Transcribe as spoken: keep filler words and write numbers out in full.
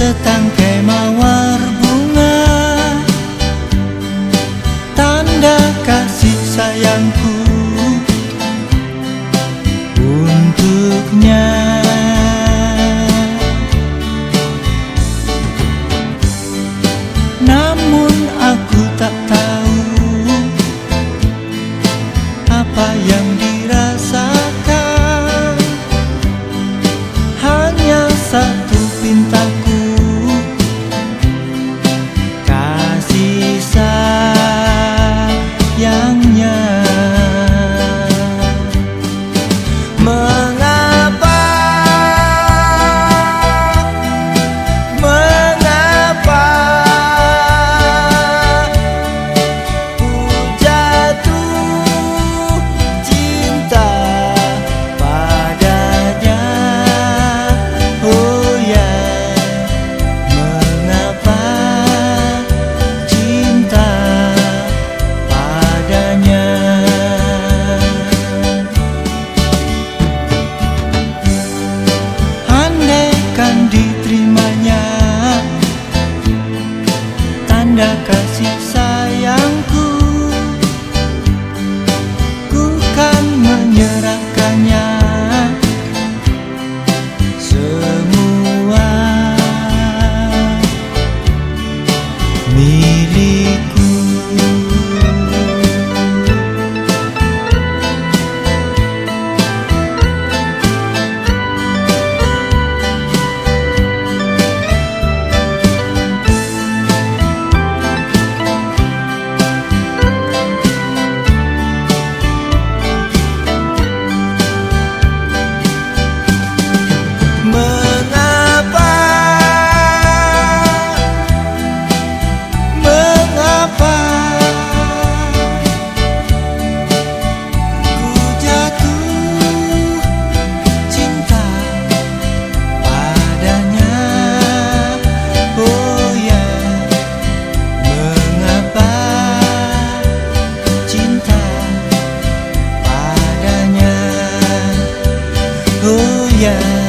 setangkai mawar bunga, tanda kasih sayangku untuknya. Namun aku tak tahu apa yang dirasakan, hanya satu pintaku, kasih sayangnya. Mengapa, mengapa ku jatuh cinta padanya? Oh ya, mengapa cinta padanya? Andaikan diterimanya tanda kasih sayangku, ku kan menyerahkannya semua milikku. Mengapa, mengapa ku jatuh cinta padanya? Oh ya, mengapa cinta padanya? Oh ya.